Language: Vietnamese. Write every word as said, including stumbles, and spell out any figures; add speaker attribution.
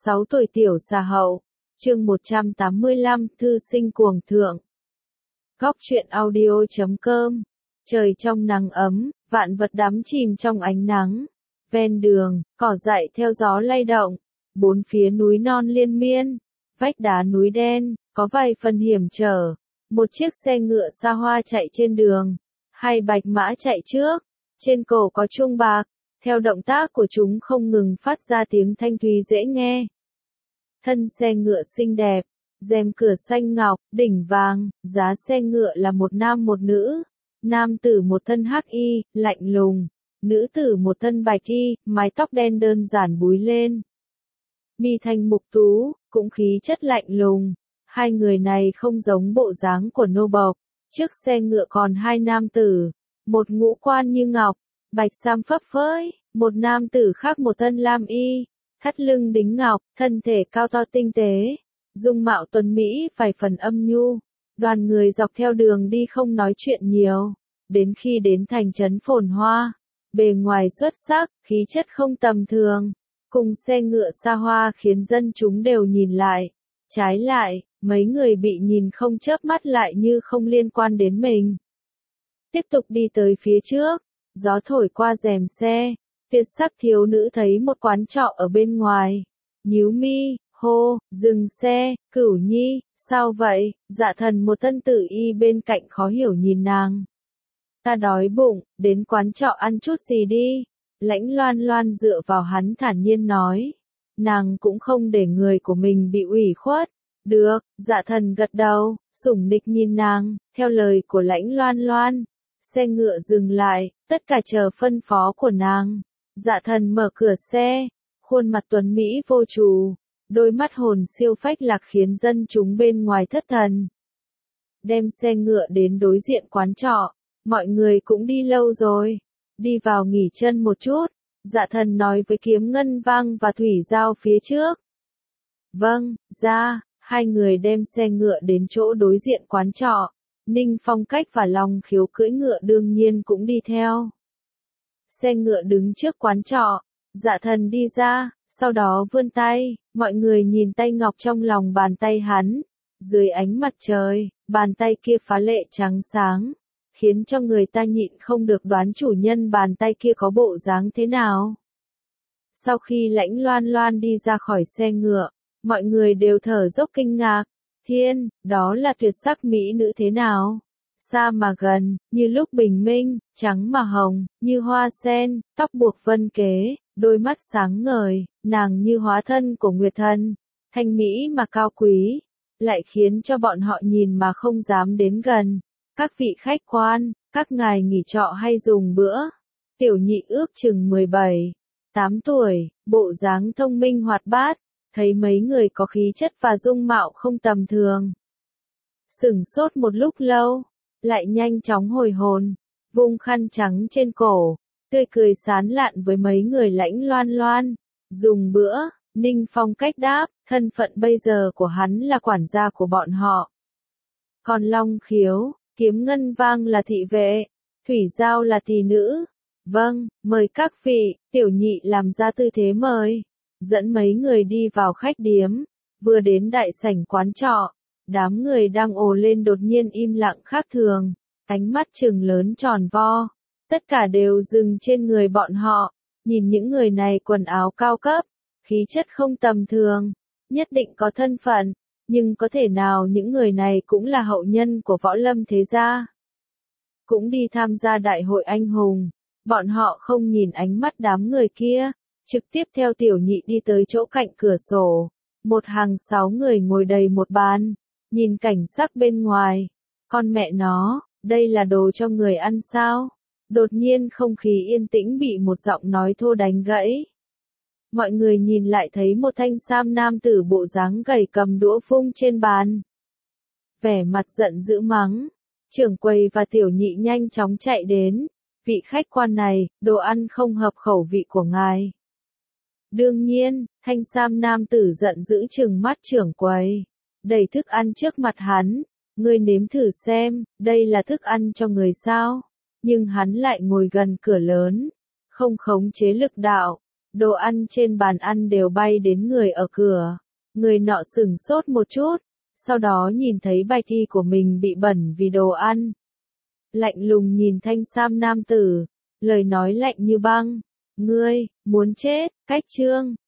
Speaker 1: sáu tuổi tiểu xà hậu, chương một trăm tám mươi lăm, thư sinh cuồng thượng. Góc truyện audio chấm com. Trời trong nắng ấm, vạn vật đắm chìm trong ánh nắng. Ven đường, cỏ dại theo gió lay động, bốn phía núi non liên miên, vách đá núi đen, có vài phần hiểm trở. Một chiếc xe ngựa xa hoa chạy trên đường, hai bạch mã chạy trước, trên cổ có chuông bạc, theo động tác của chúng không ngừng phát ra tiếng thanh thúy dễ nghe. Thân xe ngựa xinh đẹp, rèm cửa xanh ngọc, đỉnh vàng, giá xe ngựa là một nam một nữ. Nam tử một thân hắc y, lạnh lùng, nữ tử một thân bạch y, mái tóc đen đơn giản búi lên. Mi thanh mục tú, cũng khí chất lạnh lùng. Hai người này không giống bộ dáng của nô bộc. Trước xe ngựa còn hai nam tử, một ngũ quan như ngọc, bạch sam phấp phới, một nam tử khác một thân lam y, thắt lưng đính ngọc, thân thể cao to tinh tế, dung mạo tuấn mỹ vài phần âm nhu. Đoàn người dọc theo đường đi không nói chuyện nhiều, đến khi đến thành trấn phồn hoa, bề ngoài xuất sắc, khí chất không tầm thường, cùng xe ngựa xa hoa khiến dân chúng đều nhìn lại. Trái lại, mấy người bị nhìn không chớp mắt lại như không liên quan đến mình. Tiếp tục đi tới phía trước, gió thổi qua rèm xe, tuyệt sắc thiếu nữ thấy một quán trọ ở bên ngoài. Nhíu mi, hô, dừng xe, Cửu Nhi, sao vậy? Dạ Thần một thân tử y bên cạnh khó hiểu nhìn nàng. Ta đói bụng, đến quán trọ ăn chút gì đi. Lãnh Loan Loan dựa vào hắn thản nhiên nói. Nàng cũng không để người của mình bị ủy khuất. Được, Dạ Thần gật đầu, sủng nịch nhìn nàng, theo lời của Lãnh Loan Loan. Xe ngựa dừng lại, tất cả chờ phân phó của nàng. Dạ Thần mở cửa xe, khuôn mặt tuấn Mỹ vô trù, đôi mắt hồn siêu phách lạc khiến dân chúng bên ngoài thất thần. Đem xe ngựa đến đối diện quán trọ, mọi người cũng đi lâu rồi, đi vào nghỉ chân một chút. Dạ Thần nói với Kiếm Ngân Vang và Thủy Giao phía trước. Vâng, ra, hai người đem xe ngựa đến chỗ đối diện quán trọ. Ninh Phong Cách và Long Khiếu cưỡi ngựa đương nhiên cũng đi theo. Xe ngựa đứng trước quán trọ, Dạ Thần đi ra, sau đó vươn tay, mọi người nhìn tay ngọc trong lòng bàn tay hắn. Dưới ánh mặt trời, bàn tay kia phá lệ trắng sáng, khiến cho người ta nhịn không được đoán chủ nhân bàn tay kia có bộ dáng thế nào. Sau khi Lãnh Loan Loan đi ra khỏi xe ngựa, mọi người đều thở dốc kinh ngạc. Thiên, đó là tuyệt sắc mỹ nữ thế nào? Xa mà gần, như lúc bình minh, trắng mà hồng, như hoa sen, tóc buộc vân kế, đôi mắt sáng ngời, nàng như hóa thân của Nguyệt Thần, thanh mỹ mà cao quý, lại khiến cho bọn họ nhìn mà không dám đến gần. Các vị khách quan, các ngài nghỉ trọ hay dùng bữa? Tiểu nhị ước chừng mười bảy, tám tuổi, bộ dáng thông minh hoạt bát, thấy mấy người có khí chất và dung mạo không tầm thường. Sửng sốt một lúc lâu, lại nhanh chóng hồi hồn, vung khăn trắng trên cổ, tươi cười sán lạn với mấy người Lãnh Loan Loan. Dùng bữa, Ninh Phong Cách đáp, thân phận bây giờ của hắn là quản gia của bọn họ. Còn Long Khiếu, Kiếm Ngân Vang là thị vệ, Thủy Giao là tỷ nữ. Vâng, mời các vị, tiểu nhị làm ra tư thế mời. Dẫn mấy người đi vào khách điếm, vừa đến đại sảnh quán trọ, đám người đang ồ lên đột nhiên im lặng khác thường, ánh mắt trừng lớn tròn vo, tất cả đều dừng trên người bọn họ, nhìn những người này quần áo cao cấp, khí chất không tầm thường, nhất định có thân phận, nhưng có thể nào những người này cũng là hậu nhân của Võ Lâm thế gia, cũng đi tham gia đại hội anh hùng. Bọn họ không nhìn ánh mắt đám người kia, trực tiếp theo tiểu nhị đi tới chỗ cạnh cửa sổ. Một hàng sáu người ngồi đầy một bàn, nhìn cảnh sắc bên ngoài. Con mẹ nó, đây là đồ cho người ăn sao? Đột nhiên không khí yên tĩnh bị một giọng nói thô đánh gãy. Mọi người nhìn lại thấy một thanh sam nam tử bộ dáng gầy cầm đũa vung trên bàn. Vẻ mặt giận dữ mắng. Trưởng quầy và tiểu nhị nhanh chóng chạy đến. Vị khách quan này, đồ ăn không hợp khẩu vị của ngài. Đương nhiên, thanh sam nam tử giận dữ trừng mắt trưởng quầy, đẩy thức ăn trước mặt hắn. Ngươi nếm thử xem, đây là thức ăn cho người sao? Nhưng hắn lại ngồi gần cửa lớn, không khống chế lực đạo, Đồ ăn trên bàn ăn đều bay đến người ở cửa. Người nọ sửng sốt một chút, sau đó nhìn thấy bài thi của mình bị bẩn vì đồ ăn. Lạnh lùng nhìn thanh sam nam tử, lời nói lạnh như băng. Ngươi, muốn chết, cách chương.